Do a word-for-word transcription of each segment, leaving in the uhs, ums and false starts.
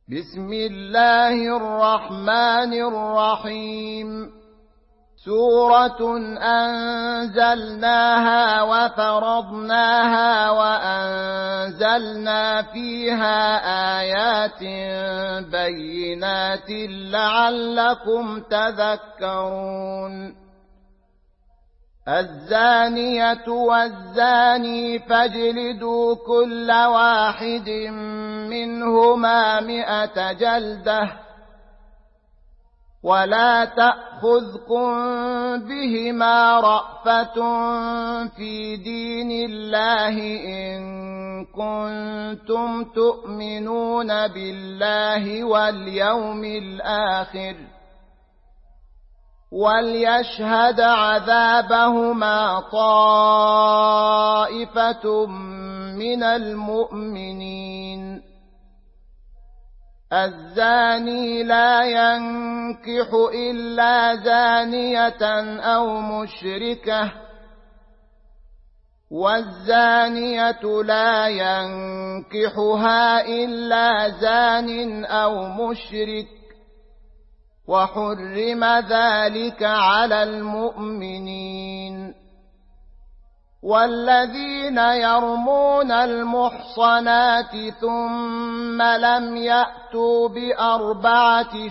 بسم الله الرحمن الرحيم سورة أنزلناها وفرضناها وأنزلنا فيها آيات بينات لعلكم تذكرون الزانية والزاني فاجلدوا كل واحد منهما مئة جلدة ولا تأخذكم بهما رأفة في دين الله إن كنتم تؤمنون بالله واليوم الآخر وليشهد عذابهما طائفة من المؤمنين الزاني لا ينكح إلا زانية أو مشركة والزانية لا ينكحها إلا زان أو مشرك وحرم ذلك على المؤمنين والذين يرمون المحصنات ثم لم يأتوا بأربعة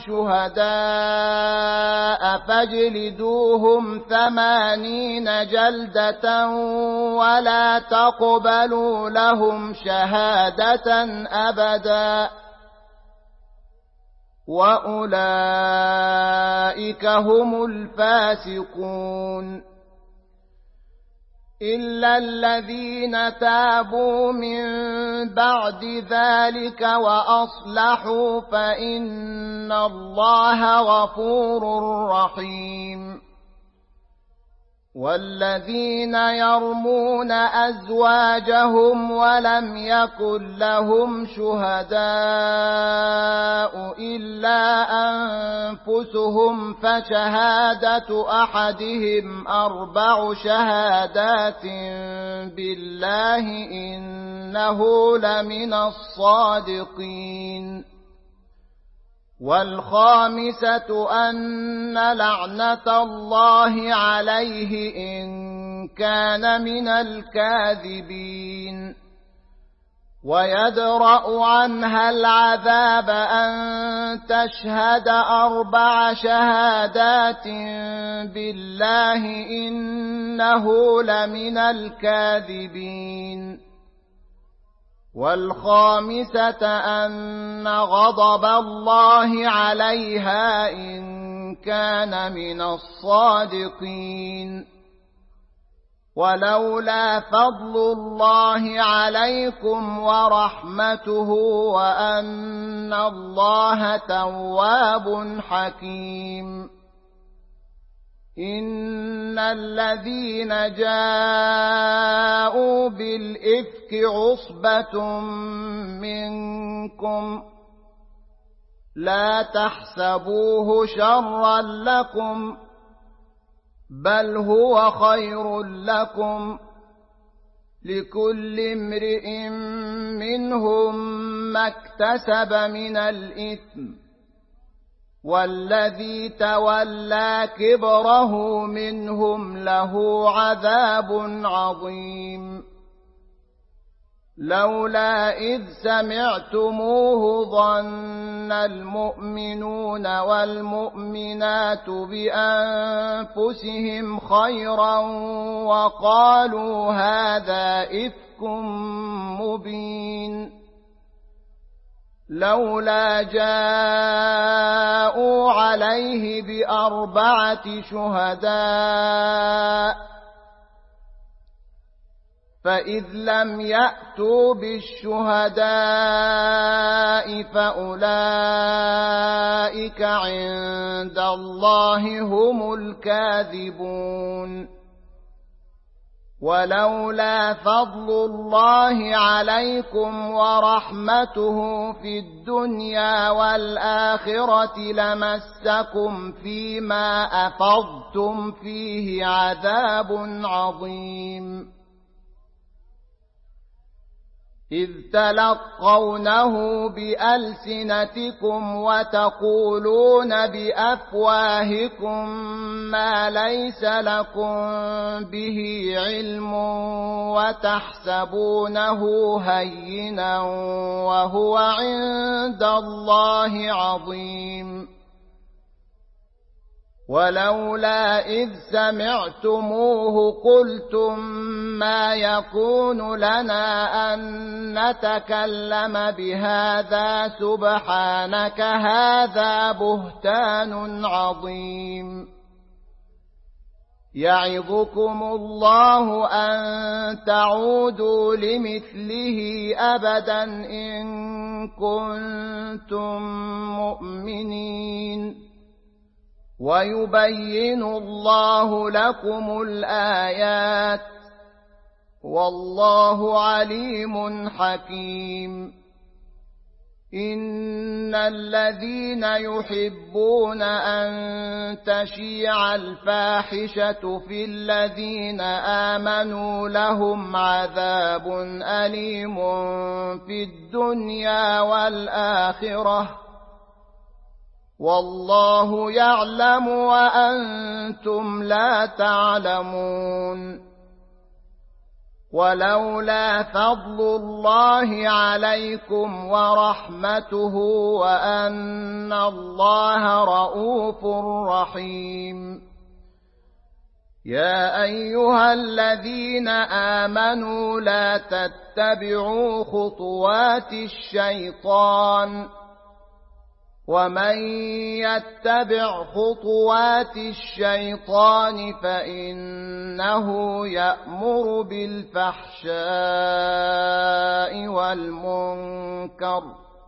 شهداء فاجلدوهم ثمانين جلدة ولا تقبلوا لهم شهادة أبدا وأولئك هم الفاسقون إلا الذين تابوا من بعد ذلك وأصلحوا فإن الله غفور رحيم والذين يرمون أزواجهم ولم يكن لهم شهداء إلا أنفسهم فشهادة أحدهم أربع شهادات بالله إنه لمن الصادقين والخامسة أن لعنة الله عليه إن كان من الكاذبين ويدرأ عنها العذاب أن تشهد أربع شهادات بالله إنه لمن الكاذبين والخامسة أن غضب الله عليها إن كان من الصادقين ولولا فضل الله عليكم ورحمته وأن الله تواب حكيم إن الذين جاءوا بالإفك عصبة منكم لا تحسبوه شرا لكم بل هو خير لكم لكل امرئ منهم ما اكتسب من الإثم والذي تولى كبره منهم له عذاب عظيم لولا إذ سمعتموه ظن المؤمنون والمؤمنات بأنفسهم خيرا وقالوا هذا إفك مبين لولا جاءوا عليه بأربعة شهداء فإذ لم يأتوا بالشهداء فأولئك عند الله هم الكاذبون ولولا فضل الله عليكم ورحمته في الدنيا والآخرة لمسكم فيما أفضتم فيه عذاب عظيم إذ تلقونه بألسنتكم وتقولون بأفواهكم ما ليس لكم به علم وتحسبونه هينا وهو عند الله عظيم. ولولا إذ سمعتموه قلتم ما يكون لنا أن نتكلم بهذا سبحانك هذا بهتان عظيم. يعظكم الله أن تعودوا لمثله أبدا إن كنتم مؤمنين. ويبين الله لكم الآيات والله عليم حكيم. إن الذين يحبون أن تشيع الفاحشة في الذين آمنوا لهم عذاب أليم في الدنيا والآخرة والله يعلم وأنتم لا تعلمون. ولولا فضل الله عليكم ورحمته وأن الله رءوف رحيم. يا أيها الذين آمنوا لا تتبعوا خطوات الشيطان ومن يتبع خطوات الشيطان فإنه يأمر بالفحشاء والمنكر.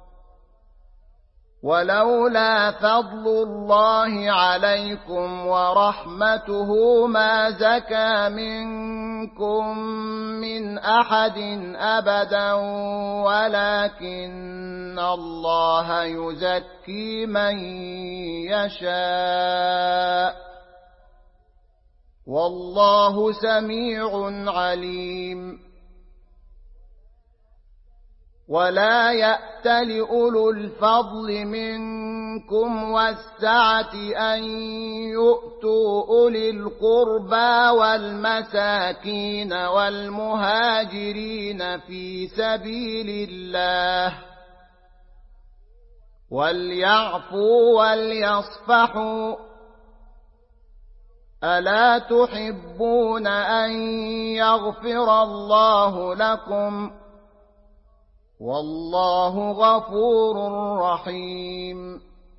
ولولا فضل الله عليكم ورحمته ما زكى منكم من أحد أبدا ولكن الله يزكي من يشاء والله سميع عليم. ولا يأتل أولو الفضل منكم والسعة أن يؤتوا أولي القربى والمساكين والمهاجرين في سبيل الله وليعفوا وليصفحوا ألا تحبون أن يغفر الله لكم والله غفور رحيم.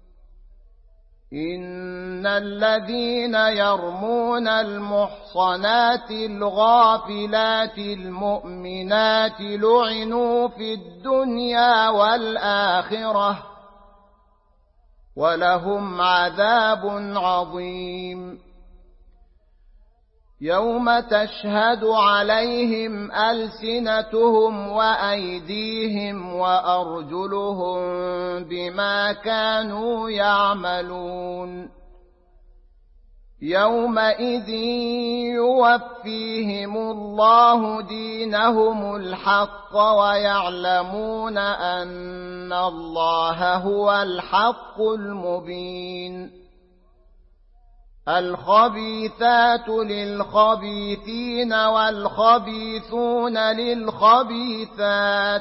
إن الذين يرمون المحصنات الغافلات المؤمنات لعنوا في الدنيا والآخرة ولهم عذاب عظيم. يوم تشهد عليهم ألسنتهم وأيديهم وأرجلهم بما كانوا يعملون. يومئذ يوفيهم الله دينهم الحق ويعلمون أن الله هو الحق المبين. الخبيثات للخبيثين والخبيثون للخبيثات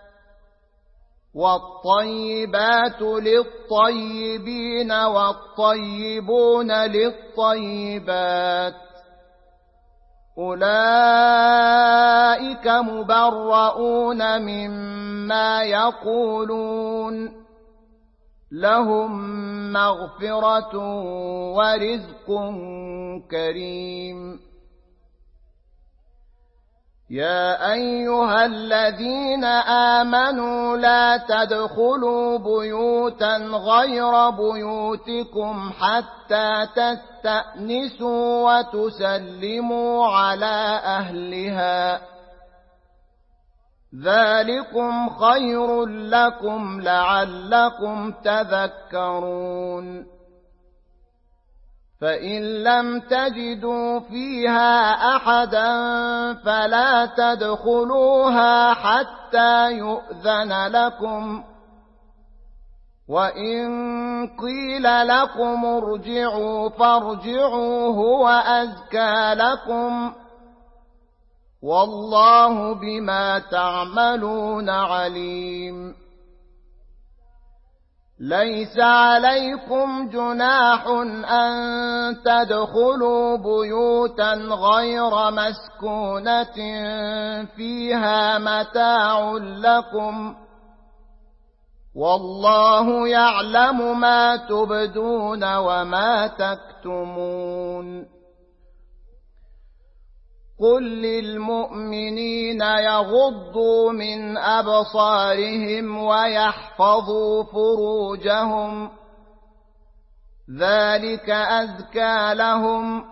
والطيبات للطيبين والطيبون للطيبات أولئك مبرؤون مما يقولون لهم مغفرة ورزق كريم. يا أيها الذين آمنوا لا تدخلوا بيوتا غير بيوتكم حتى تستأنسوا وتسلموا على أهلها ذلكم خير لكم لعلكم تذكرون. فإن لم تجدوا فيها أحدا فلا تدخلوها حتى يؤذن لكم، وإن قيل لكم ارجعوا فارجعوا هو أزكى لكم، والله بما تعملون عليم. ليس عليكم جناح أن تدخلوا بيوتا غير مسكونة فيها متاع لكم، والله يعلم ما تبدون وما تكتمون. قل للمؤمنين يغضوا من أبصارهم ويحفظوا فروجهم، ذلك أزكى لهم،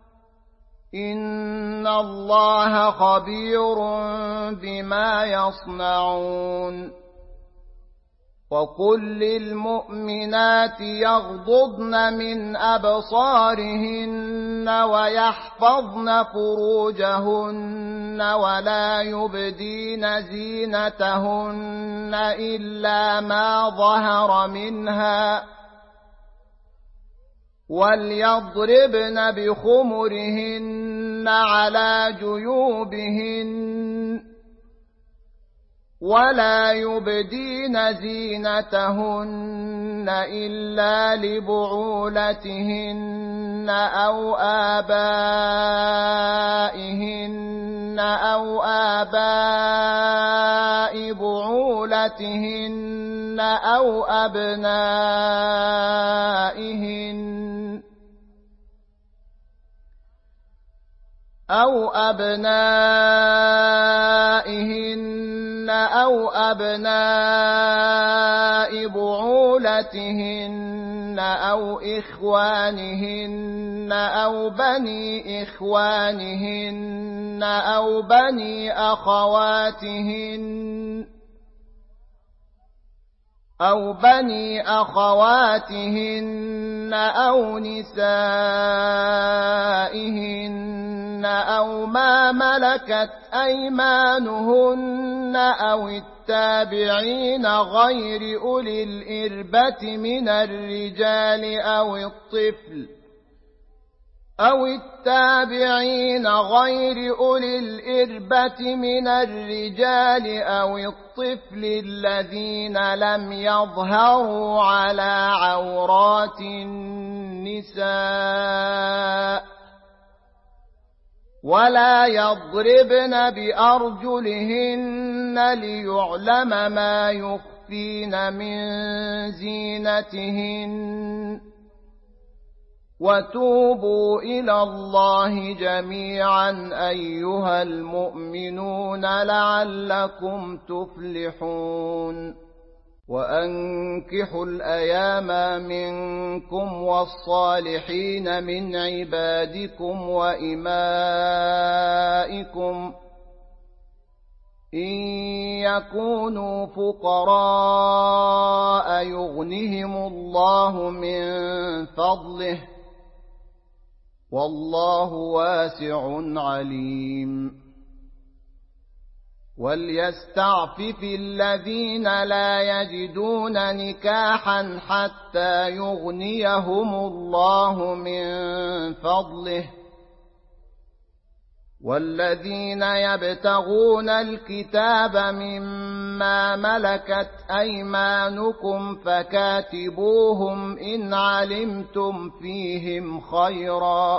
إن الله خبير بما يصنعون. وقل للمؤمنات يغضضن من أبصارهن ويحفظن فروجهن ولا يبدين زينتهن إلا ما ظهر منها، وليضربن بخمرهن على جيوبهن، ولا يبدين زينتهن إلا لبعولتهن أو آبائهن أو آباء بعولتهن أو أبنائهن أو أبنائهن أو أبناء بعولتهن أو إخوانهن أو بني إخوانهن أو بني أخواتهن أو بني أخواتهن أو نسائهن أو ما ملكت أيمانهن أو التابعين غير أولي الإربة من الرجال أو الطفل أو التابعين غير أولي الإربة من الرجال أو الطفل الذين لم يظهروا على عورات النساء، ولا يضربن بأرجلهن ليعلم ما يخفين من زينتهن، وتوبوا إلى الله جميعا أيها المؤمنون لعلكم تفلحون. وأنكحوا الأيام منكم والصالحين من عبادكم وإمائكم إن يكونوا فقراء يغنهم الله من فضله، والله واسع عليم. وليستعفف الذين لا يجدون نكاحا حتى يغنيهم الله من فضله، والذين يبتغون الكتاب مما ملكت أيمانكم فكاتبوهم إن علمتم فيهم خيرا،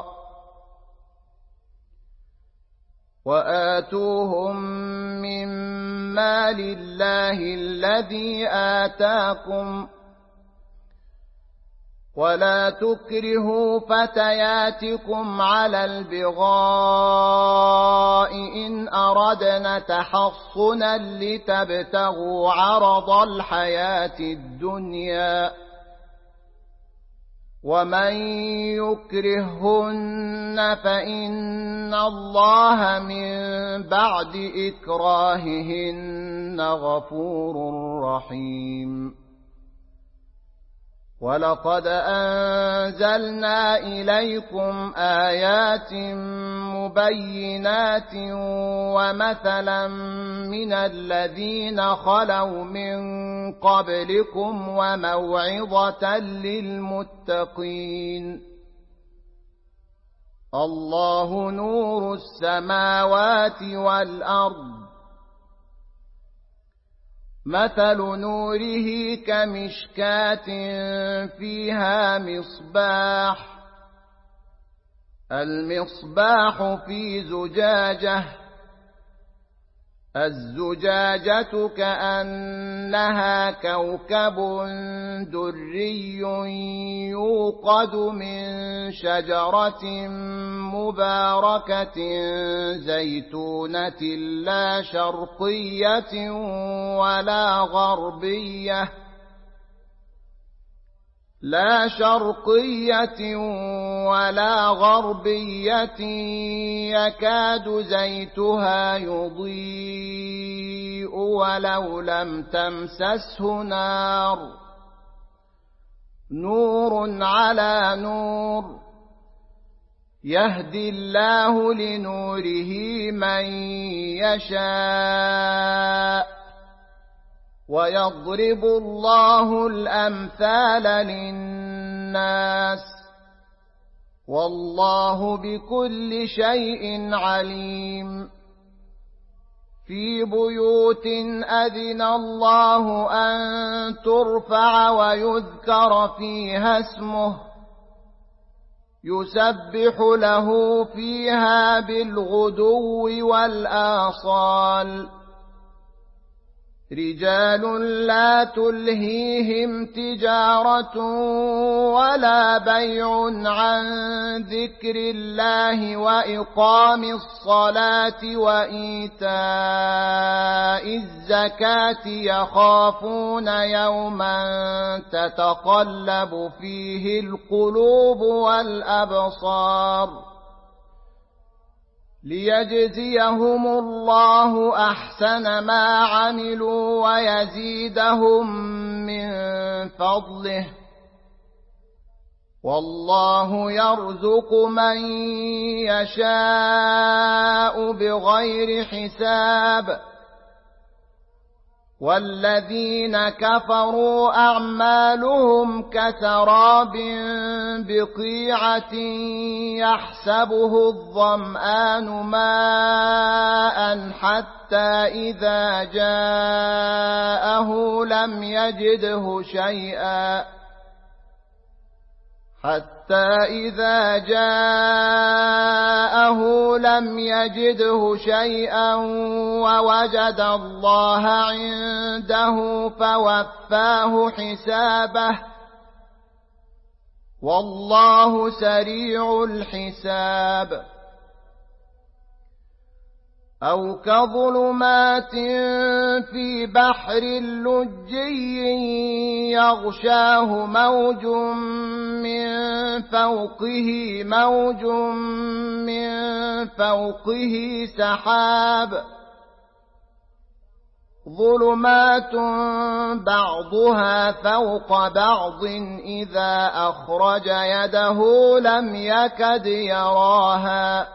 وآتوهم من مال الله الذي آتاكم، ولا تكرهوا فتياتكم على البغاء إن أردنا تحصنا لتبتغوا عرض الحياة الدنيا، ومن يكرهن فإن الله من بعد إكراههن غفور رحيم. ولقد أنزلنا إليكم آيات مبينات ومثلا من الذين خلوا من قبلكم وموعظة للمتقين. الله نور السماوات والأرض، مثل نوره كمشكاة فيها مصباح، المصباح في زجاجة، الزجاجة كأنها كوكب دري يوقد من شجرة مباركة زيتونة لا شرقية ولا غربية لا شرقية ولا غربية يكاد زيتها يضيء ولو لم تمسسه نار، نور على نور، يهدي الله لنوره من يشاء، ويضرب الله الأمثال للناس، والله بكل شيء عليم. في بيوت أذن الله أن ترفع ويذكر فيها اسمه يسبح له فيها بالغدو والآصال، رجال لا تلهيهم تجارة ولا بيع عن ذكر الله وإقام الصلاة وإيتاء الزكاة يخافون يوما تتقلب فيه القلوب والأبصار، ليجزيهم الله أحسن ما عملوا ويزيدهم من فضله، والله يرزق من يشاء بغير حساب. والذين كفروا أعمالهم كسراب بقيعة يحسبه الظمآن ماء حتى إذا جاءه لم يجده شيئا حتى إذا جاءه لم يجده شيئا ووجد الله عنده فوفاه حسابه، والله سريع الحساب. أو كظلمات في بحر لجي يغشاه موج من فوقه موج من فوقه سحاب، ظلمات بعضها فوق بعض إذا أخرج يده لم يكد يراها،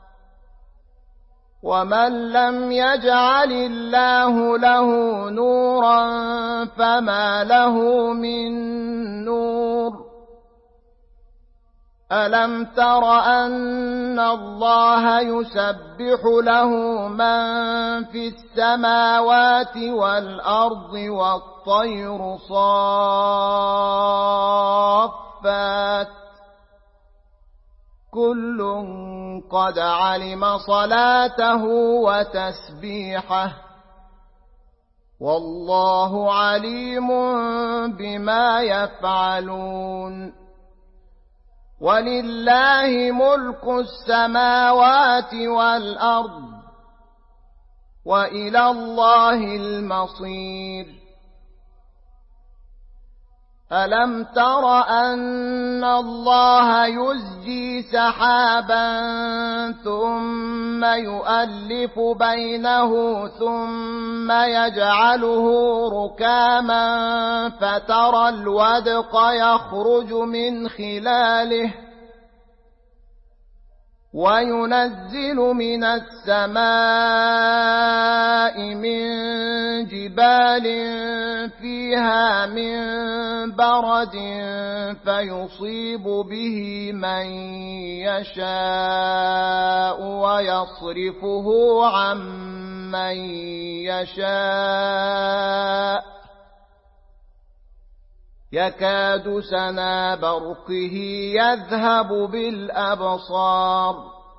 ومن لم يجعل الله له نورا فما له من نور. ألم تر أن الله يسبح له من في السماوات والأرض والطير صافات، كل قد علم صلاته وتسبيحه، والله عليم بما يفعلون. ولله ملك السماوات والأرض وإلى الله المصير. ألم تر أن الله يزجي سحابا ثم يؤلف بينه ثم يجعله ركاما فترى الودق يخرج من خلاله وينزل من السماء من جبال فيها من برد فيصيب به من يشاء ويصرفه عن من يشاء يكاد سنا برقه يذهب بالأبصار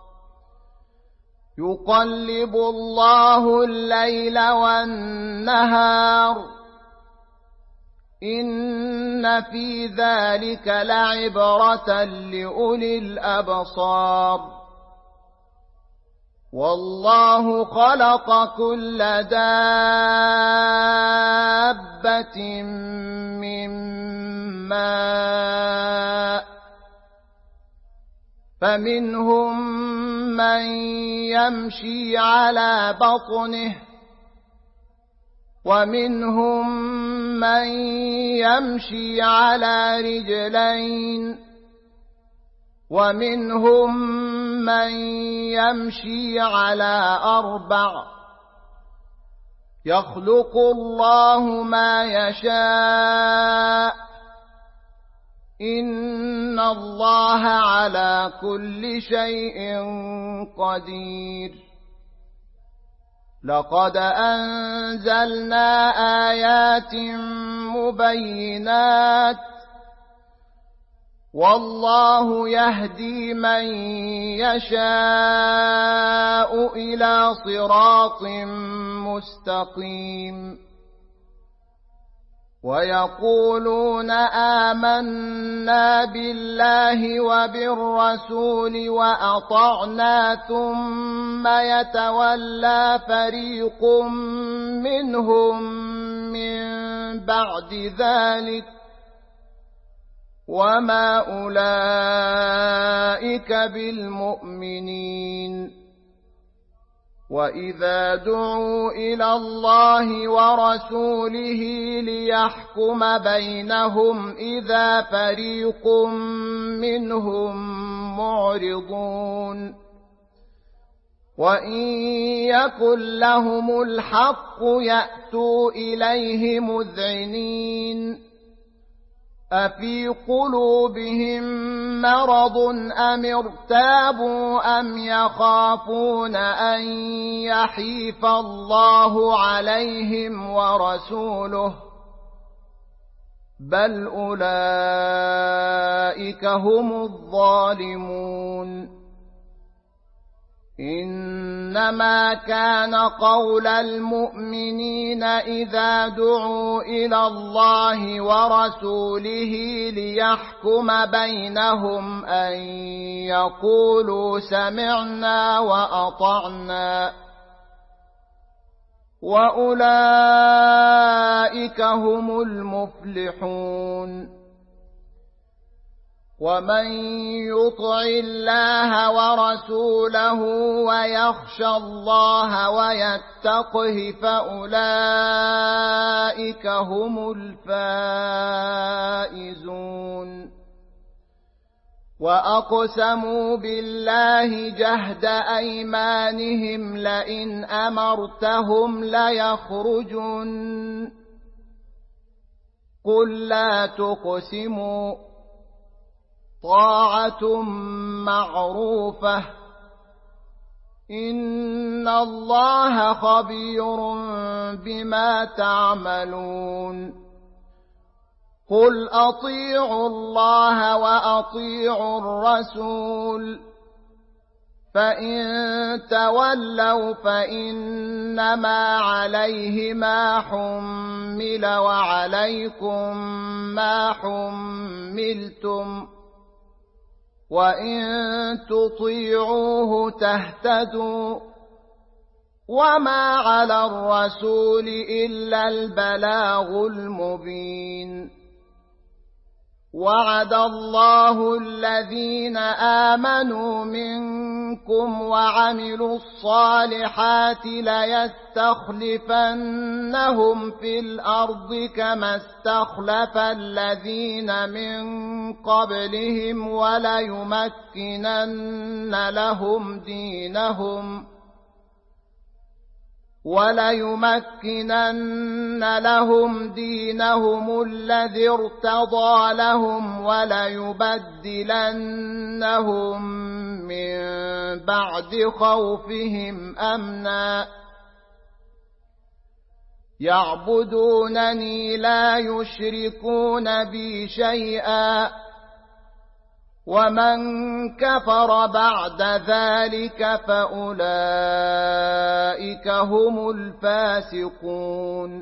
يقلب الله الليل والنهار إن في ذلك لعبرة لأولي الأبصار والله خلق كل دابة من ماء فمنهم من يمشي على بطنه ومنهم من يمشي على رجلين ومنهم من يمشي على أربع يخلق الله ما يشاء إن الله على كل شيء قدير لقد أنزلنا آيات مبينات والله يهدي من يشاء إلى صراط مستقيم ويقولون آمنا بالله وبالرسول وأطعنا ثم يتولى فريق منهم من بعد ذلك وما أولئك بالمؤمنين وإذا دعوا إلى الله ورسوله ليحكم بينهم إذا فريق منهم معرضون وإن يكن لهم الحق يأتوا إليه مذعنين أفي قلوبهم مرض أم ارتابوا أم يخافون أن يحيف الله عليهم ورسوله بل أولئك هم الظالمون إنما كان قول المؤمنين إذا دعوا إلى الله ورسوله ليحكم بينهم أن يقولوا سمعنا وأطعنا وأولئك هم المفلحون ومن يطع الله ورسوله ويخشى الله ويتقه فأولئك هم الفائزون وأقسموا بالله جهد أيمانهم لئن أمرتهم ليخرجن قل لا تقسموا طاعة معروفة إن الله خبير بما تعملون قل أطيعوا الله وأطيعوا الرسول فإن تولوا فإنما عليه ما حمل وعليكم ما حملتم وإن تطيعوه تهتدوا وما على الرسول إلا البلاغ المبين وعد الله الذين آمنوا منكم وعملوا الصالحات ليستخلفنهم في الأرض كما استخلف الذين من قبلهم وليمكنن لهم دينهم وليمكنن لهم دينهم الذي ارتضى لهم وليبدلنهم من بعد خوفهم أمنا يعبدونني لا يشركون بي شيئا ومن كفر بعد ذلك فأولئك هم الفاسقون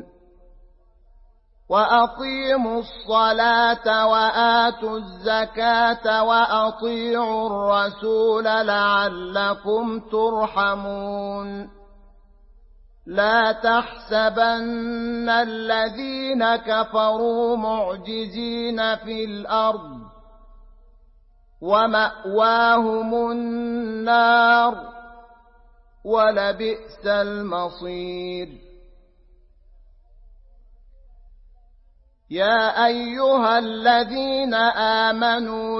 وأقيموا الصلاة وآتوا الزكاة وأطيعوا الرسول لعلكم ترحمون لا تحسبن الذين كفروا معجزين في الأرض ومأواهم النار ولبئس المصير يا أيها الذين آمنوا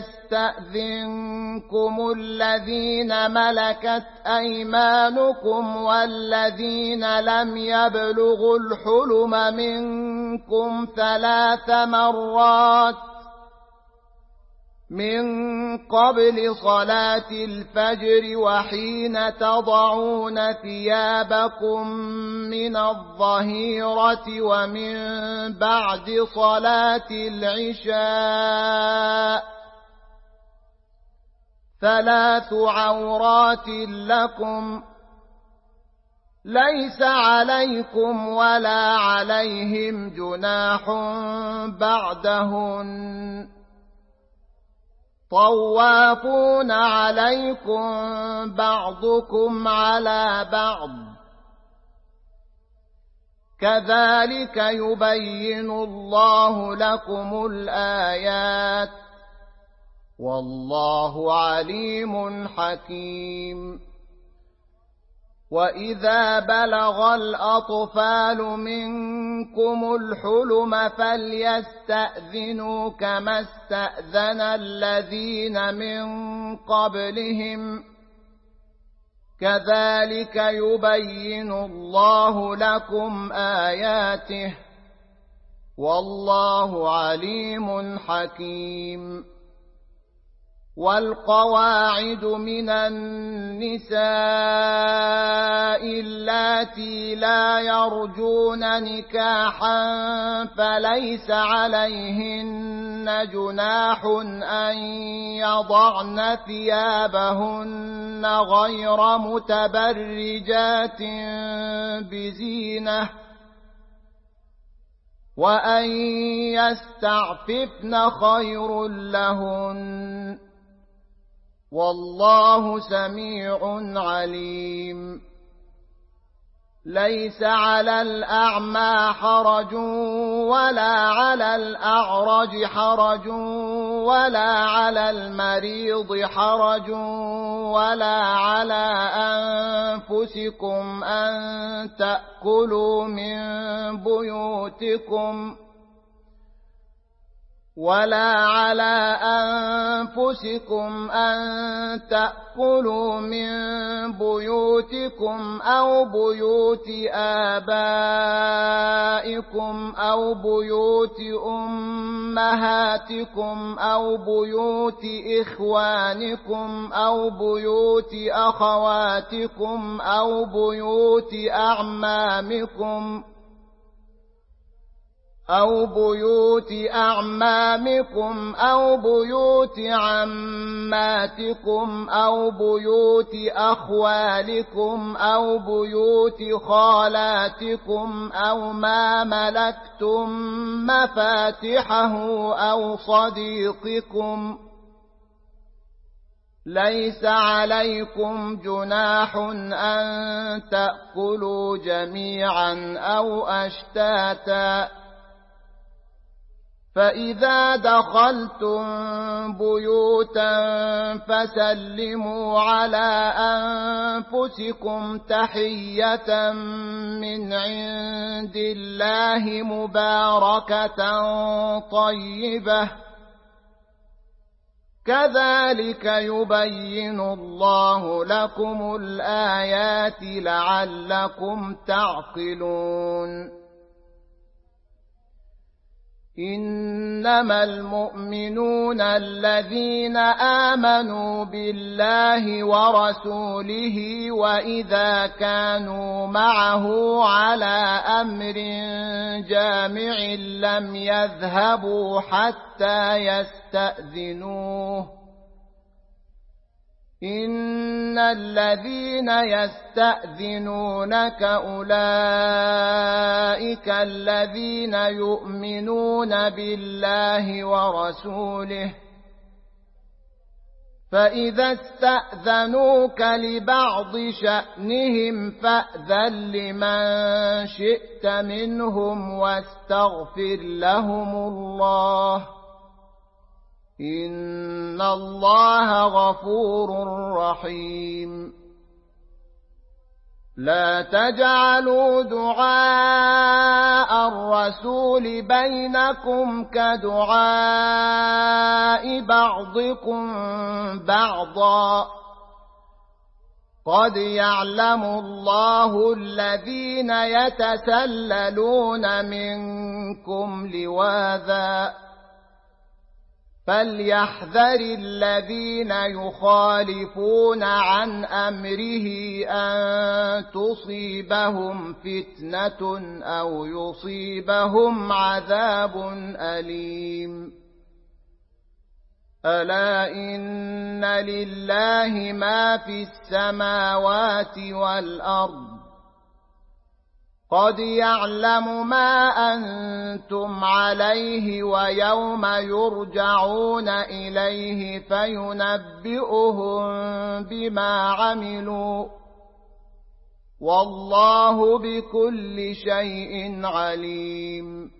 ليستأذنكم الذين ملكت أيمانكم والذين لم يبلغوا الحلم منكم ثلاث مرات من قبل صلاة الفجر وحين تضعون ثيابكم من الظهيرة ومن بعد صلاة العشاء ثلاث عورات لكم ليس عليكم ولا عليهم جناح بعدهن طوافون عليكم بعضكم على بعض كذلك يبين الله لكم الآيات والله عليم حكيم وإذا بلغ الأطفال منكم الحلم فليستأذنوا كما استأذن الذين من قبلهم كذلك يبين الله لكم آياته والله عليم حكيم والقواعد من النساء اللاتي لا يرجون نكاحا فليس عليهن جناح أن يضعن ثيابهن غير متبرجات بزينة وأن يستعففن خير لهن والله سميع عليم ليس على الأعمى حرج ولا على الأعرج حرج ولا على المريض حرج ولا على أنفسكم أن تأكلوا من بيوتكم ولا على أنفسكم أن تأكلوا من بيوتكم أو بيوت آبائكم أو بيوت أمهاتكم أو بيوت إخوانكم أو بيوت أخواتكم أو بيوت أعمامكم أو بيوت أعمامكم أو بيوت عماتكم أو بيوت أخوالكم أو بيوت خالاتكم أو ما ملكتم مفاتحه أو صديقكم ليس عليكم جناح أن تأكلوا جميعا أو أشتاتا فإذا دخلتم بيوتا فسلموا على أنفسكم تحية من عند الله مباركة طيبة كذلك يبين الله لكم الآيات لعلكم تعقلون إنما المؤمنون الذين آمنوا بالله ورسوله وإذا كانوا معه على أمر جامع لم يذهبوا حتى يستأذنوه إن الذين يستأذنونك أولئك الذين يؤمنون بالله ورسوله فإذا استأذنوك لبعض شأنهم فأذن لمن شئت منهم واستغفر لهم الله إن الله غفور رحيم لا تجعلوا دعاء الرسول بينكم كدعاء بعضكم بعضا قد يعلم الله الذين يتسللون منكم لواذا فليحذر الذين يخالفون عن أمره أن تصيبهم فتنة أو يصيبهم عذاب أليم ألا إن لله ما في السماوات والأرض قد يعلم ما أنتم عليه ويوم يرجعون إليه فينبئهم بما عملوا والله بكل شيء عليم